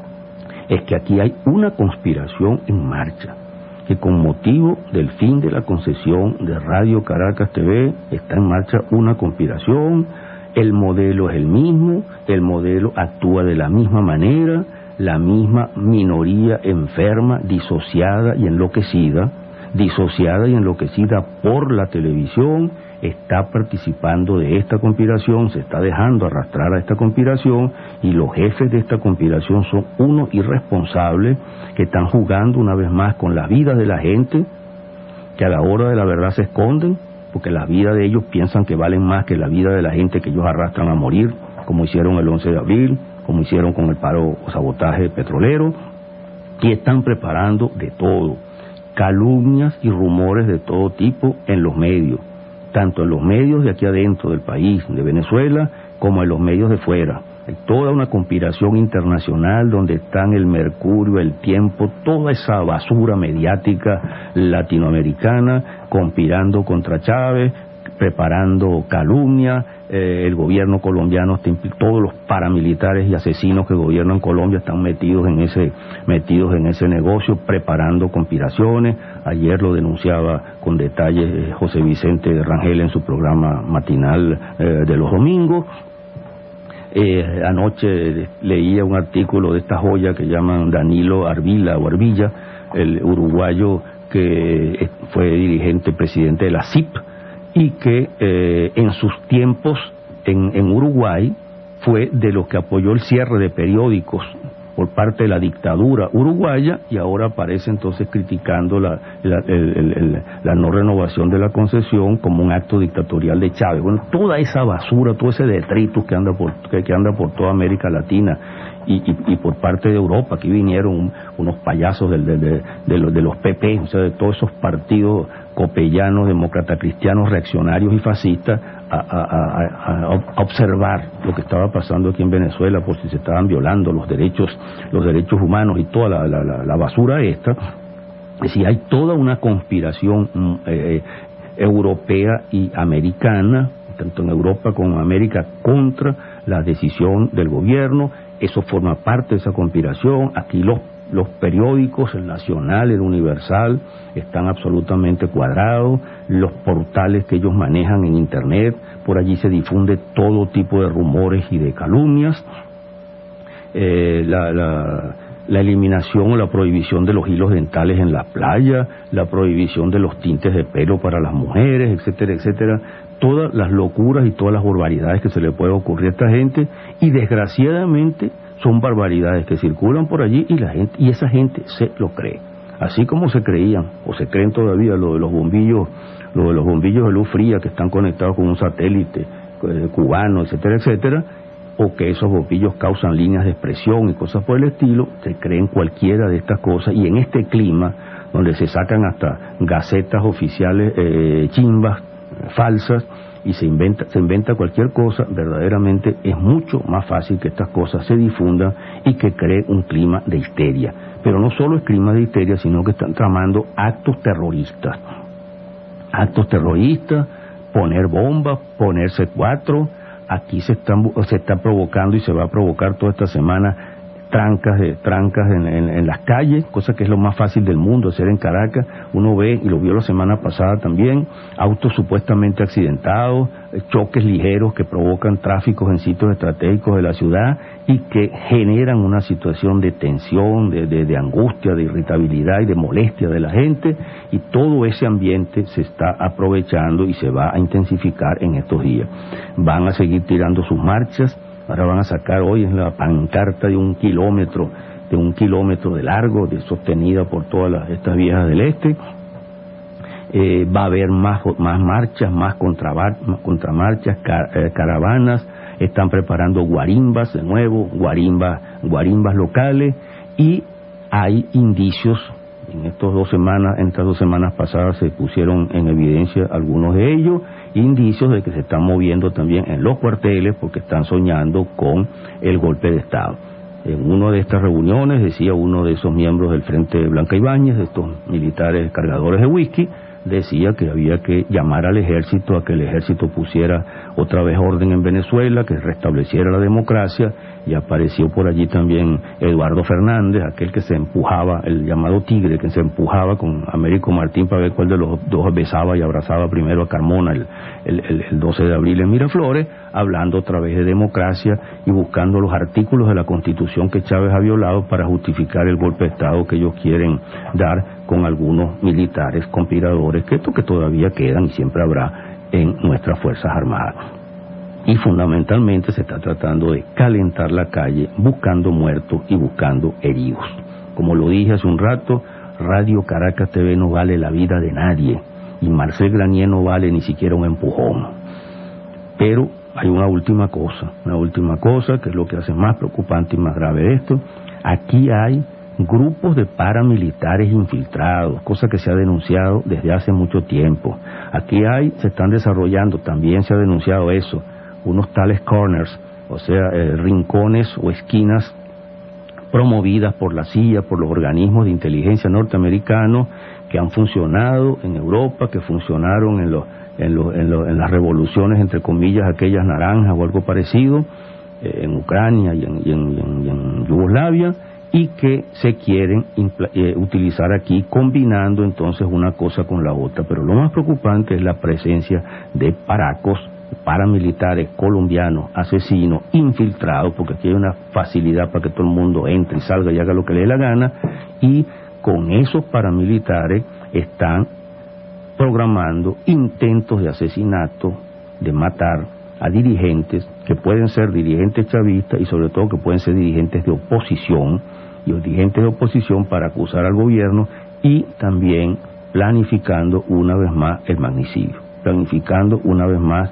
es que aquí hay una conspiración en marcha, que con motivo del fin de la concesión de Radio Caracas T V está en marcha una conspiración. El modelo es el mismo, el modelo actúa de la misma manera, la misma minoría enferma, disociada y enloquecida, disociada y enloquecida por la televisión, está participando de esta conspiración, se está dejando arrastrar a esta conspiración, y los jefes de esta conspiración son unos irresponsables que están jugando una vez más con la vida de la gente, que a la hora de la verdad se esconden, porque la vida de ellos piensan que valen más que la vida de la gente que ellos arrastran a morir, como hicieron el once de abril, como hicieron con el paro o sabotaje petrolero, y están preparando de todo, calumnias y rumores de todo tipo en los medios, tanto en los medios de aquí adentro del país, de Venezuela, como en los medios de fuera. Hay toda una conspiración internacional donde están el Mercurio, el Tiempo, toda esa basura mediática latinoamericana conspirando contra Chávez, preparando calumnia. Eh, el gobierno colombiano, está, todos los paramilitares y asesinos que gobiernan Colombia están metidos en ese metidos en ese negocio, preparando conspiraciones. Ayer lo denunciaba con detalle eh, José Vicente Rangel en su programa matinal eh, de los domingos. Eh, anoche leía un artículo de esta joya que llaman Danilo Arvila o Arvilla, el uruguayo que fue dirigente, presidente de la C I P, y que eh, en sus tiempos en, en Uruguay fue de los que apoyó el cierre de periódicos por parte de la dictadura uruguaya, y ahora aparece entonces criticando la, la, el, el, el, la no renovación de la concesión como un acto dictatorial de Chávez. Bueno, toda esa basura, todo ese detritus que anda por, que, que anda por toda América Latina y, y, y por parte de Europa, aquí vinieron un, unos payasos de, de, de, de, los, de los P P, o sea, de todos esos partidos copellanos, demócratas cristianos, reaccionarios y fascistas, a, a, a, a observar lo que estaba pasando aquí en Venezuela, por si se estaban violando los derechos los derechos humanos y toda la, la, la, la basura esta. Es decir, hay toda una conspiración eh, europea y americana, tanto en Europa como en América, contra la decisión del gobierno. Eso forma parte de esa conspiración. Aquí los Los periódicos, el Nacional, el Universal, están absolutamente cuadrados. Los portales que ellos manejan en Internet, por allí se difunde todo tipo de rumores y de calumnias. Eh, la, la, la eliminación o la prohibición de los hilos dentales en la playa, la prohibición de los tintes de pelo para las mujeres, etcétera, etcétera. Todas las locuras y todas las barbaridades que se le puede ocurrir a esta gente, y desgraciadamente son barbaridades que circulan por allí, y la gente y esa gente se lo cree, así como se creían o se creen todavía lo de los bombillos, lo de los bombillos de luz fría que están conectados con un satélite eh, cubano, etcétera, etcétera, o que esos bombillos causan líneas de expresión y cosas por el estilo. Se creen cualquiera de estas cosas, y en este clima donde se sacan hasta gacetas oficiales eh, chimbas, falsas, y se inventa, se inventa cualquier cosa, verdaderamente es mucho más fácil que estas cosas se difundan y que cree un clima de histeria. Pero no solo es clima de histeria, sino que están tramando actos terroristas. actos terroristas, poner bombas, poner C cuatro. Aquí se están se está provocando y se va a provocar toda esta semana trancas de trancas en, en, en las calles, cosa que es lo más fácil del mundo hacer en Caracas. Uno ve, y lo vio la semana pasada también, autos supuestamente accidentados, choques ligeros que provocan tráficos en sitios estratégicos de la ciudad y que generan una situación de tensión, de, de, de angustia, de irritabilidad y de molestia de la gente, y todo ese ambiente se está aprovechando y se va a intensificar en estos días. Van a seguir tirando sus marchas. Ahora van a sacar hoy en la pancarta de un kilómetro, de un kilómetro de largo, de, sostenida por todas las, estas viejas del este. Eh, va a haber más, más marchas, más, contrabar, más contramarchas, car, eh, caravanas. Están preparando guarimbas de nuevo, guarimbas, guarimbas locales, y hay indicios. En estas dos semanas, en estas dos semanas pasadas se pusieron en evidencia algunos de ellos, indicios de que se están moviendo también en los cuarteles porque están soñando con el golpe de Estado. En una de estas reuniones decía uno de esos miembros del Frente Blanca Ibáñez, de estos militares cargadores de whisky, decía que había que llamar al ejército a que el ejército pusiera otra vez orden en Venezuela, que restableciera la democracia, y apareció por allí también Eduardo Fernández, aquel que se empujaba, el llamado tigre, que se empujaba con Américo Martín para ver cuál de los dos besaba y abrazaba primero a Carmona el, el, el, el doce de abril en Miraflores, hablando otra vez de democracia y buscando los artículos de la Constitución que Chávez ha violado para justificar el golpe de Estado que ellos quieren dar con algunos militares conspiradores, que esto que todavía quedan y siempre habrá en nuestras Fuerzas Armadas. Y fundamentalmente se está tratando de calentar la calle, buscando muertos y buscando heridos. Como lo dije hace un rato, Radio Caracas T V no vale la vida de nadie, y Marcel Granier no vale ni siquiera un empujón. Pero hay una última cosa, una última cosa que es lo que hace más preocupante y más grave esto. Aquí hay grupos de paramilitares infiltrados, cosa que se ha denunciado desde hace mucho tiempo. Aquí hay, se están desarrollando, también se ha denunciado eso, unos tales corners, o sea, eh, rincones o esquinas promovidas por la C I A, por los organismos de inteligencia norteamericanos que han funcionado en Europa, que funcionaron en, los, en, los, en, los, en las revoluciones, entre comillas, aquellas naranjas o algo parecido, eh, en Ucrania y en, y, en, y, en, y en Yugoslavia, y que se quieren eh, utilizar aquí, combinando entonces una cosa con la otra. Pero lo más preocupante es la presencia de paracos, paramilitares colombianos, asesinos, infiltrados, porque aquí hay una facilidad para que todo el mundo entre y salga y haga lo que le dé la gana, y con esos paramilitares están programando intentos de asesinato, de matar a dirigentes que pueden ser dirigentes chavistas y sobre todo que pueden ser dirigentes de oposición, y los dirigentes de oposición para acusar al gobierno, y también planificando una vez más el magnicidio, planificando una vez más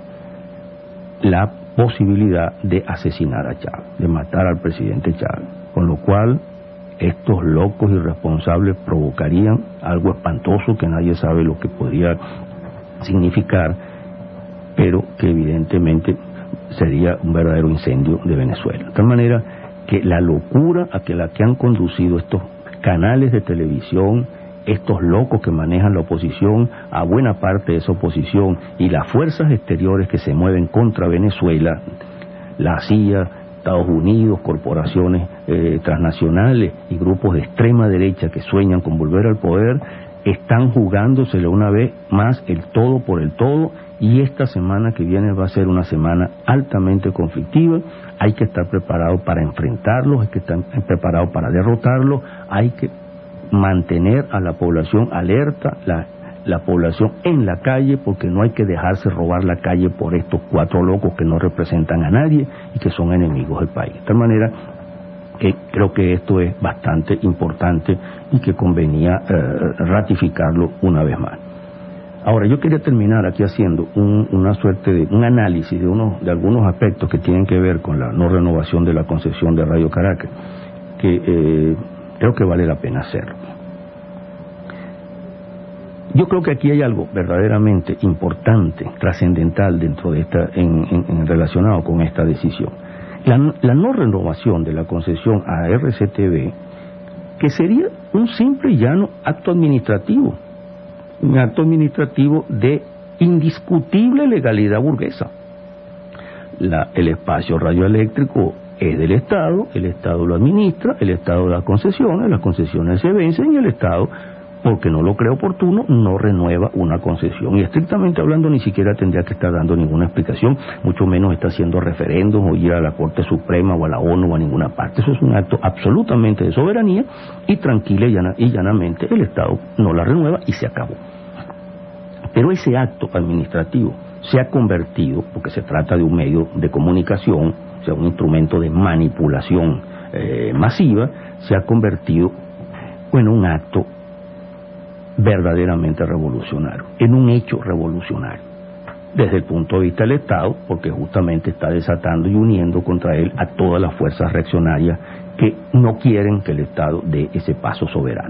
la posibilidad de asesinar a Chávez, de matar al presidente Chávez, con lo cual estos locos irresponsables provocarían algo espantoso que nadie sabe lo que podría significar, pero que evidentemente sería un verdadero incendio de Venezuela. De tal manera que la locura a que la que han conducido estos canales de televisión, estos locos que manejan la oposición, a buena parte de esa oposición, y las fuerzas exteriores que se mueven contra Venezuela, la C I A, Estados Unidos, corporaciones eh, transnacionales y grupos de extrema derecha que sueñan con volver al poder, están jugándosele una vez más el todo por el todo, y esta semana que viene va a ser una semana altamente conflictiva. Hay que estar preparado para enfrentarlos, hay que estar preparado para derrotarlos, hay que mantener a la población alerta, la, la población en la calle, porque no hay que dejarse robar la calle por estos cuatro locos que no representan a nadie y que son enemigos del país. De tal manera que creo que esto es bastante importante y que convenía eh, ratificarlo una vez más. Ahora, yo quería terminar aquí haciendo un, una suerte de un análisis de, unos, de algunos aspectos que tienen que ver con la no renovación de la concesión de Radio Caracas, que eh, creo que vale la pena hacerlo. Yo creo que aquí hay algo verdaderamente importante, trascendental dentro de esta, en, en, en relacionado con esta decisión. La, la no renovación de la concesión a R C T V, que sería un simple y llano acto administrativo. un acto administrativo de indiscutible legalidad burguesa. La, el espacio radioeléctrico es del Estado, el Estado lo administra, el Estado da concesiones, las concesiones se vencen y el Estado, porque no lo cree oportuno, no renueva una concesión. Y estrictamente hablando ni siquiera tendría que estar dando ninguna explicación, mucho menos está haciendo referéndum o ir a la Corte Suprema o a la ONU o a ninguna parte. Eso es un acto absolutamente de soberanía y tranquila y, llana, y llanamente el Estado no la renueva y se acabó. Pero ese acto administrativo se ha convertido, porque se trata de un medio de comunicación, o sea, un instrumento de manipulación eh, masiva, se ha convertido en un acto verdaderamente revolucionario, en un hecho revolucionario, desde el punto de vista del Estado, porque justamente está desatando y uniendo contra él a todas las fuerzas reaccionarias que no quieren que el Estado dé ese paso soberano.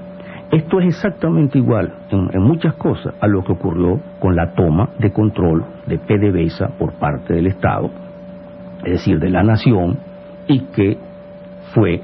Esto es exactamente igual en, en muchas cosas a lo que ocurrió con la toma de control de PDVSA por parte del Estado, es decir, de la nación, y que fue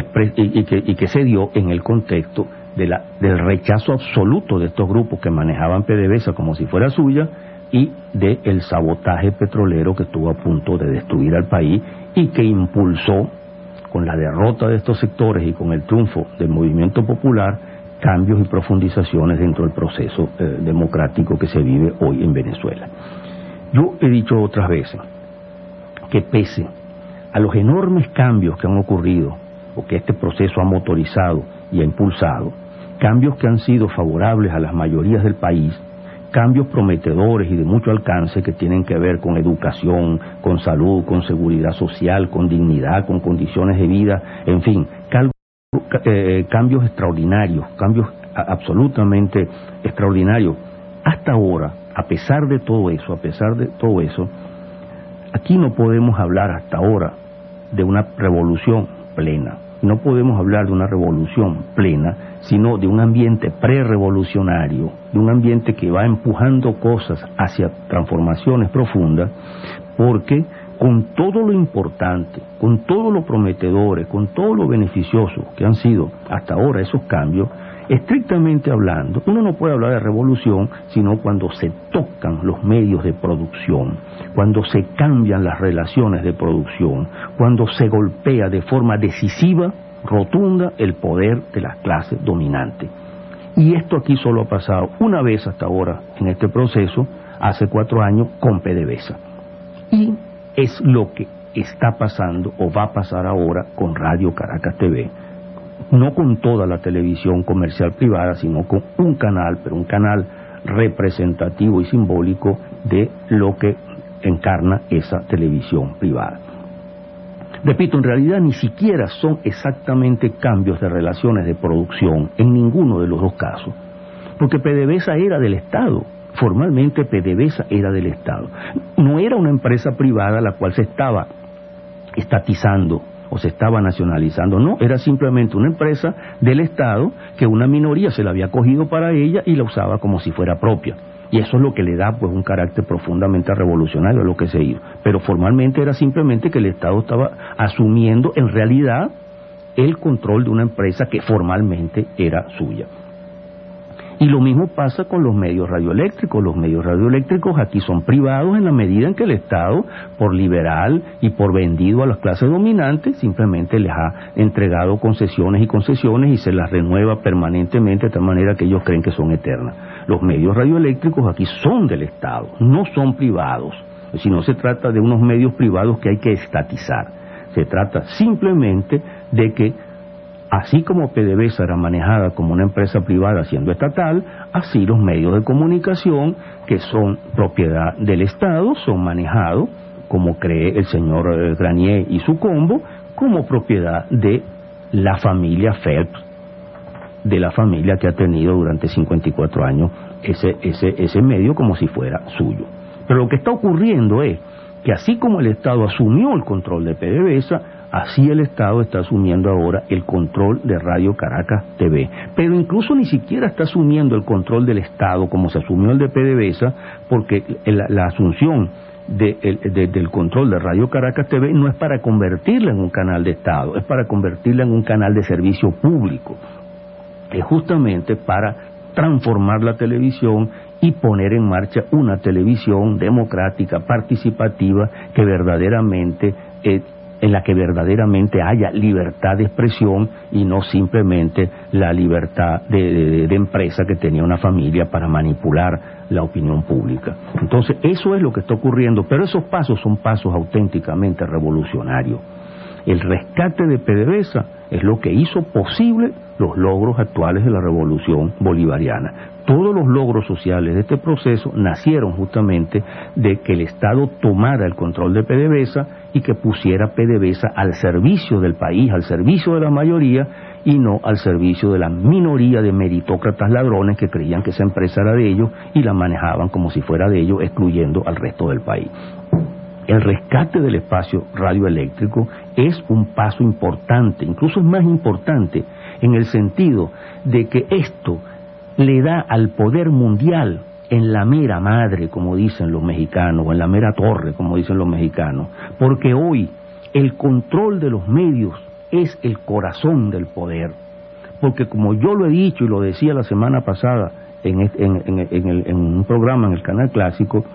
y, y, que, y que se dio en el contexto de la, del rechazo absoluto de estos grupos que manejaban PDVSA como si fuera suya y del sabotaje petrolero que estuvo a punto de destruir al país y que impulsó, con la derrota de estos sectores y con el triunfo del movimiento popular, cambios y profundizaciones dentro del proceso eh, democrático que se vive hoy en Venezuela. Yo he dicho otras veces que pese a los enormes cambios que han ocurrido o que este proceso ha motorizado y ha impulsado, cambios que han sido favorables a las mayorías del país, cambios prometedores y de mucho alcance que tienen que ver con educación, con salud, con seguridad social, con dignidad, con condiciones de vida, en fin, cal eh, cambios extraordinarios, cambios absolutamente extraordinarios. Hasta ahora, a pesar de todo eso, a pesar de todo eso, aquí no podemos hablar hasta ahora de una revolución plena. No podemos hablar de una revolución plena, sino de un ambiente pre-revolucionario, de un ambiente que va empujando cosas hacia transformaciones profundas, porque con todo lo importante, con todo lo prometedores, con todo lo beneficioso que han sido hasta ahora esos cambios, estrictamente hablando, uno no puede hablar de revolución sino cuando se tocan los medios de producción, cuando se cambian las relaciones de producción, cuando se golpea de forma decisiva, rotunda, el poder de las clases dominantes. Y esto aquí solo ha pasado una vez hasta ahora en este proceso, hace cuatro años con PDVSA. Y es lo que está pasando o va a pasar ahora con Radio Caracas T V. No con toda la televisión comercial privada, sino con un canal, pero un canal representativo y simbólico de lo que encarna esa televisión privada. Repito, en realidad ni siquiera son exactamente cambios de relaciones de producción en ninguno de los dos casos, porque PDVSA era del Estado, formalmente PDVSA era del Estado. No era una empresa privada la cual se estaba estatizando o se estaba nacionalizando, no, era simplemente una empresa del Estado que una minoría se la había cogido para ella y la usaba como si fuera propia. Y eso es lo que le da pues un carácter profundamente revolucionario a lo que se hizo. Pero formalmente era simplemente que el Estado estaba asumiendo en realidad el control de una empresa que formalmente era suya. Y lo mismo pasa con los medios radioeléctricos. Los medios radioeléctricos aquí son privados en la medida en que el Estado, por liberal y por vendido a las clases dominantes, simplemente les ha entregado concesiones y concesiones y se las renueva permanentemente de tal manera que ellos creen que son eternas. Los medios radioeléctricos aquí son del Estado, no son privados. Si no se trata de unos medios privados que hay que estatizar, se trata simplemente de que así como PDVSA era manejada como una empresa privada siendo estatal, así los medios de comunicación que son propiedad del Estado son manejados, como cree el señor Granier y su combo, como propiedad de la familia Phelps, de la familia que ha tenido durante cincuenta y cuatro años ese, ese, ese medio como si fuera suyo. Pero lo que está ocurriendo es que así como el Estado asumió el control de PDVSA, así el Estado está asumiendo ahora el control de Radio Caracas T V. Pero incluso ni siquiera está asumiendo el control del Estado como se asumió el de PDVSA, porque la, la asunción de, el, de, del control de Radio Caracas T V no es para convertirla en un canal de Estado, es para convertirla en un canal de servicio público. Es justamente para transformar la televisión y poner en marcha una televisión democrática, participativa, que verdaderamente eh, en la que verdaderamente haya libertad de expresión y no simplemente la libertad de, de, de empresa que tenía una familia para manipular la opinión pública. Entonces, eso es lo que está ocurriendo, pero esos pasos son pasos auténticamente revolucionarios. El rescate de PDVSA es lo que hizo posible los logros actuales de la revolución bolivariana. Todos los logros sociales de este proceso nacieron justamente de que el Estado tomara el control de PDVSA y que pusiera PDVSA al servicio del país, al servicio de la mayoría y no al servicio de la minoría de meritócratas ladrones que creían que esa empresa era de ellos y la manejaban como si fuera de ellos, excluyendo al resto del país. El rescate del espacio radioeléctrico es un paso importante, incluso es más importante en el sentido de que esto le da al poder mundial en la mera madre, como dicen los mexicanos, o en la mera torre, como dicen los mexicanos, porque hoy el control de los medios es el corazón del poder, porque como yo lo he dicho y lo decía la semana pasada en, en, en, en, el, en un programa en el Canal Clásico,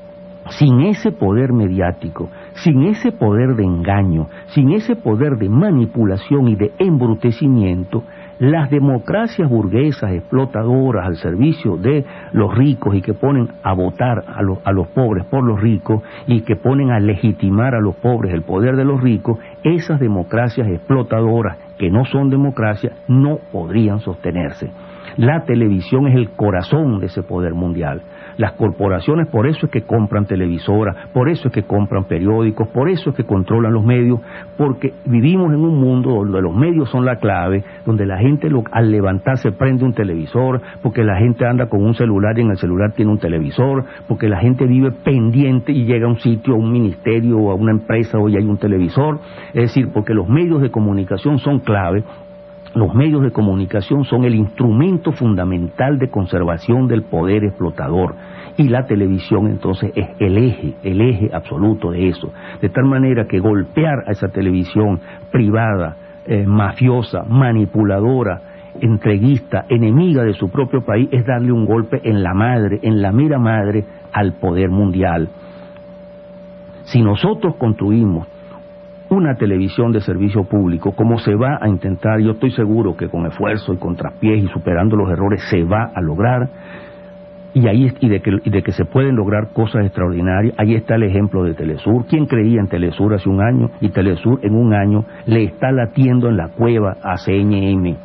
sin ese poder mediático, sin ese poder de engaño, sin ese poder de manipulación y de embrutecimiento, las democracias burguesas explotadoras al servicio de los ricos y que ponen a votar a los, a los pobres por los ricos y que ponen a legitimar a los pobres el poder de los ricos, esas democracias explotadoras que no son democracias no podrían sostenerse. La televisión es el corazón de ese poder mundial. Las corporaciones por eso es que compran televisoras, por eso es que compran periódicos, por eso es que controlan los medios, porque vivimos en un mundo donde los medios son la clave, donde la gente lo, al levantarse prende un televisor, porque la gente anda con un celular y en el celular tiene un televisor, porque la gente vive pendiente y llega a un sitio, a un ministerio o a una empresa y hay un televisor, es decir, porque los medios de comunicación son clave. Los medios de comunicación son el instrumento fundamental de conservación del poder explotador y la televisión entonces es el eje, el eje absoluto de eso. De tal manera que golpear a esa televisión privada, eh, mafiosa, manipuladora, entreguista, enemiga de su propio país, es darle un golpe en la madre, en la mera madre, al poder mundial. Si nosotros construimos una televisión de servicio público, como se va a intentar, yo estoy seguro que con esfuerzo y con traspiés y superando los errores se va a lograr, y ahí y de, que, y de que se pueden lograr cosas extraordinarias. Ahí está el ejemplo de Telesur. ¿Quién creía en Telesur hace un año? Y Telesur en un año le está latiendo en la cueva a C N M.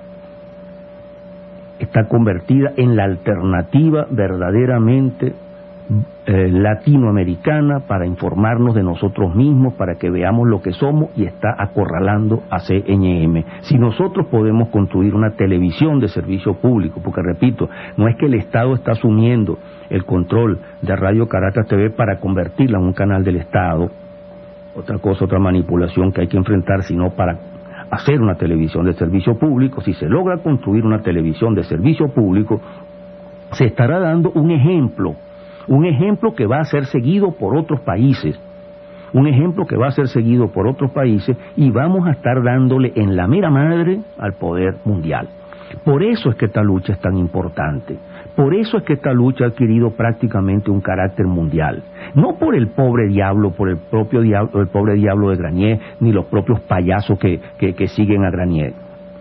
Está convertida en la alternativa verdaderamente Eh, latinoamericana para informarnos de nosotros mismos, para que veamos lo que somos, y está acorralando a C N M. Si nosotros podemos construir una televisión de servicio público, porque repito, no es que el Estado está asumiendo el control de Radio Caracas T V para convertirla en un canal del Estado, otra cosa, otra manipulación que hay que enfrentar, sino para hacer una televisión de servicio público. Si se logra construir una televisión de servicio público, se estará dando un ejemplo Un ejemplo que va a ser seguido por otros países, un ejemplo que va a ser seguido por otros países y vamos a estar dándole en la mera madre al poder mundial. Por eso es que esta lucha es tan importante, por eso es que esta lucha ha adquirido prácticamente un carácter mundial. No por el pobre diablo, por el propio diablo, el pobre diablo de Granier, ni los propios payasos que, que, que siguen a Granier.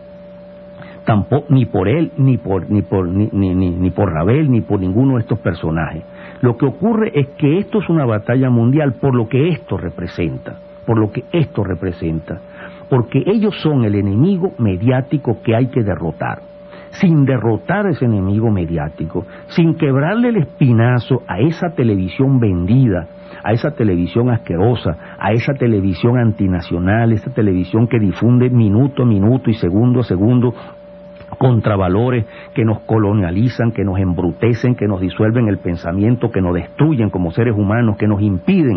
Tampoco, ni por él, ni por, ni por, ni, ni, ni, ni por Ravel, ni por ninguno de estos personajes. Lo que ocurre es que esto es una batalla mundial por lo que esto representa, por lo que esto representa, porque ellos son el enemigo mediático que hay que derrotar. Sin derrotar a ese enemigo mediático, sin quebrarle el espinazo a esa televisión vendida, a esa televisión asquerosa, a esa televisión antinacional, esa televisión que difunde minuto a minuto y segundo a segundo contravalores que nos colonializan, que nos embrutecen, que nos disuelven el pensamiento, que nos destruyen como seres humanos, que nos impiden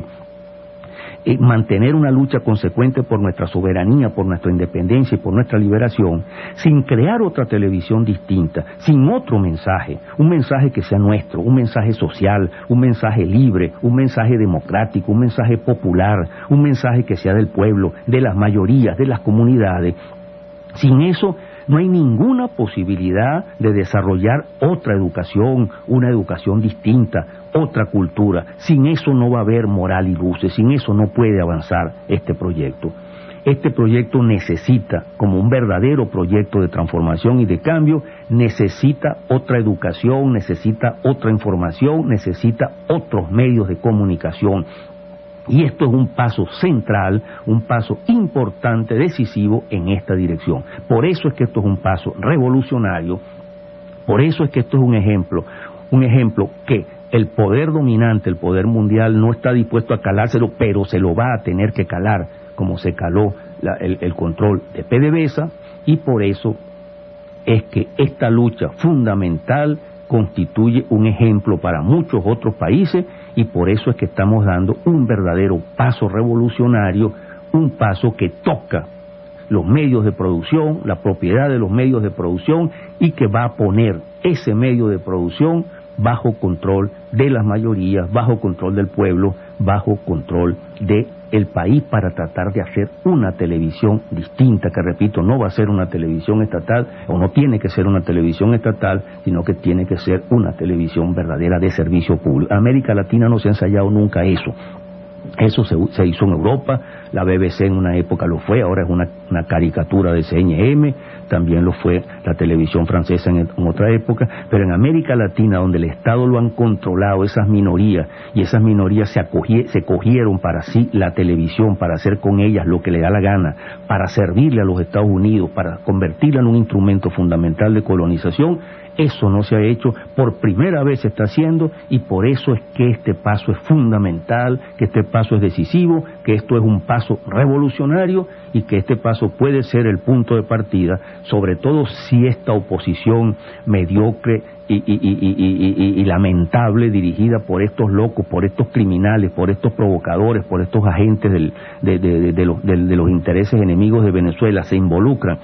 eh, mantener una lucha consecuente por nuestra soberanía, por nuestra independencia y por nuestra liberación, sin crear otra televisión distinta, sin otro mensaje, un mensaje que sea nuestro, un mensaje social, un mensaje libre, un mensaje democrático, un mensaje popular, un mensaje que sea del pueblo, de las mayorías, de las comunidades. Sin eso No hay ninguna posibilidad de desarrollar otra educación, una educación distinta, otra cultura. Sin eso no va a haber moral y luces, sin eso no puede avanzar este proyecto. Este proyecto necesita, como un verdadero proyecto de transformación y de cambio, necesita otra educación, necesita otra información, necesita otros medios de comunicación. Y esto es un paso central, un paso importante, decisivo en esta dirección. Por eso es que esto es un paso revolucionario, por eso es que esto es un ejemplo, un ejemplo que el poder dominante, el poder mundial, no está dispuesto a calárselo, pero se lo va a tener que calar, como se caló la, el, el control de PDVSA, y por eso es que esta lucha fundamental constituye un ejemplo para muchos otros países, y por eso es que estamos dando un verdadero paso revolucionario, un paso que toca los medios de producción, la propiedad de los medios de producción, y que va a poner ese medio de producción bajo control de las mayorías, bajo control del pueblo, bajo control del país, para tratar de hacer una televisión distinta, que repito, no va a ser una televisión estatal, o no tiene que ser una televisión estatal, sino que tiene que ser una televisión verdadera de servicio público. En América Latina no se ha ensayado nunca eso. Eso se, se hizo en Europa, la B B C en una época lo fue, ahora es una, una caricatura de C N M, también lo fue la televisión francesa en, en otra época, pero en América Latina, donde el Estado lo han controlado esas minorías, y esas minorías se, acogie, se cogieron para sí la televisión, para hacer con ellas lo que le da la gana, para servirle a los Estados Unidos, para convertirla en un instrumento fundamental de colonización. Eso no se ha hecho, por primera vez se está haciendo, y por eso es que este paso es fundamental, que este paso es decisivo, que esto es un paso revolucionario, y que este paso puede ser el punto de partida, sobre todo si esta oposición mediocre y, y, y, y, y, y lamentable, dirigida por estos locos, por estos criminales, por estos provocadores, por estos agentes del, de, de, de, de, los, de, de los intereses enemigos de Venezuela, se involucran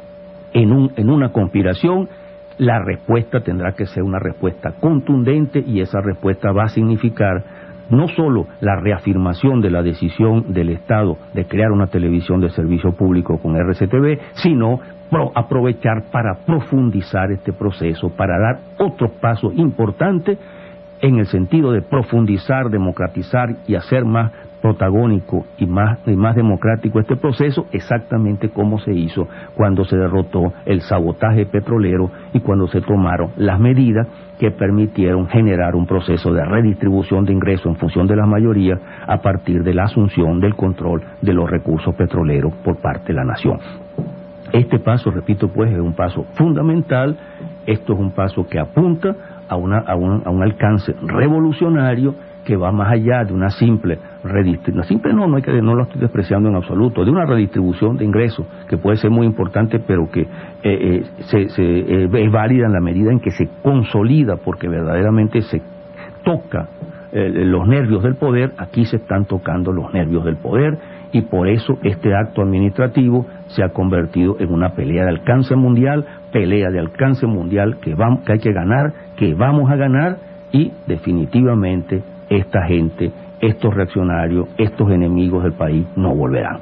en, un, en una conspiración. La respuesta tendrá que ser una respuesta contundente, y esa respuesta va a significar no solo la reafirmación de la decisión del Estado de crear una televisión de servicio público con R C T V, sino pro aprovechar para profundizar este proceso, para dar otros pasos importantes en el sentido de profundizar, democratizar y hacer más protagónico y más, y más democrático este proceso, exactamente como se hizo cuando se derrotó el sabotaje petrolero y cuando se tomaron las medidas que permitieron generar un proceso de redistribución de ingresos en función de las mayorías a partir de la asunción del control de los recursos petroleros por parte de la nación. Este paso, repito, pues es un paso fundamental. Esto es un paso que apunta a, una, a, un, a un alcance revolucionario que va más allá de una simple redistribución, simple no, no, hay que, no lo estoy despreciando en absoluto, de una redistribución de ingresos que puede ser muy importante, pero que eh, eh, se, se, eh, es válida en la medida en que se consolida, porque verdaderamente se toca eh, los nervios del poder. Aquí se están tocando los nervios del poder, y por eso este acto administrativo se ha convertido en una pelea de alcance mundial, pelea de alcance mundial que, vamos, que hay que ganar, que vamos a ganar, y definitivamente esta gente, estos reaccionarios, estos enemigos del país no volverán.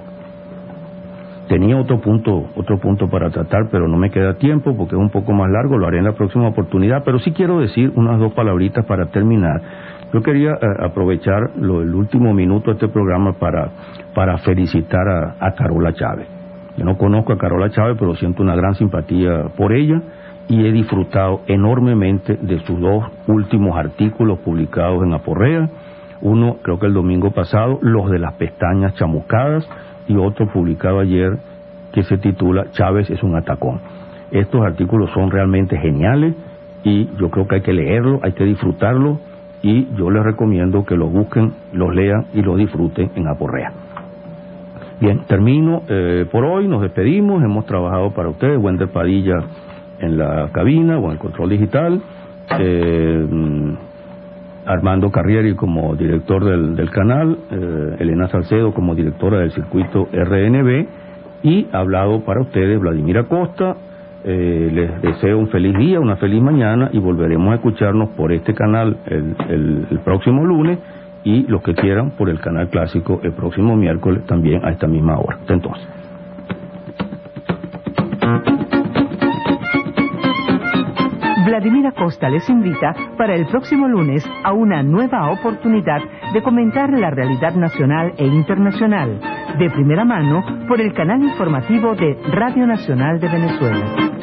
Tenía otro punto, otro punto para tratar, pero no me queda tiempo porque es un poco más largo, lo haré en la próxima oportunidad, pero sí quiero decir unas dos palabritas para terminar. Yo quería eh, aprovechar lo, el último minuto de este programa para, para felicitar a, a Carola Chávez. Yo no conozco a Carola Chávez, pero siento una gran simpatía por ella, y he disfrutado enormemente de sus dos últimos artículos publicados en Aporrea. Uno, creo que el domingo pasado, los de las pestañas chamuscadas, y otro publicado ayer que se titula Chávez es un atacón. Estos artículos son realmente geniales, y yo creo que hay que leerlos, hay que disfrutarlos, y yo les recomiendo que los busquen, los lean y los disfruten en Aporrea. Bien, termino eh, por hoy, nos despedimos, hemos trabajado para ustedes, Wender Padilla en la cabina o en el control digital, eh, Armando Carrieri como director del, del canal, eh, Elena Salcedo como directora del circuito R N B, y ha hablado para ustedes Vladimir Acosta. Eh, les deseo un feliz día, una feliz mañana, y volveremos a escucharnos por este canal el, el, el próximo lunes, y los que quieran por el canal clásico el próximo miércoles también a esta misma hora. Hasta entonces. Vladimir Acosta les invita para el próximo lunes a una nueva oportunidad de comentar la realidad nacional e internacional, de primera mano por el canal informativo de Radio Nacional de Venezuela.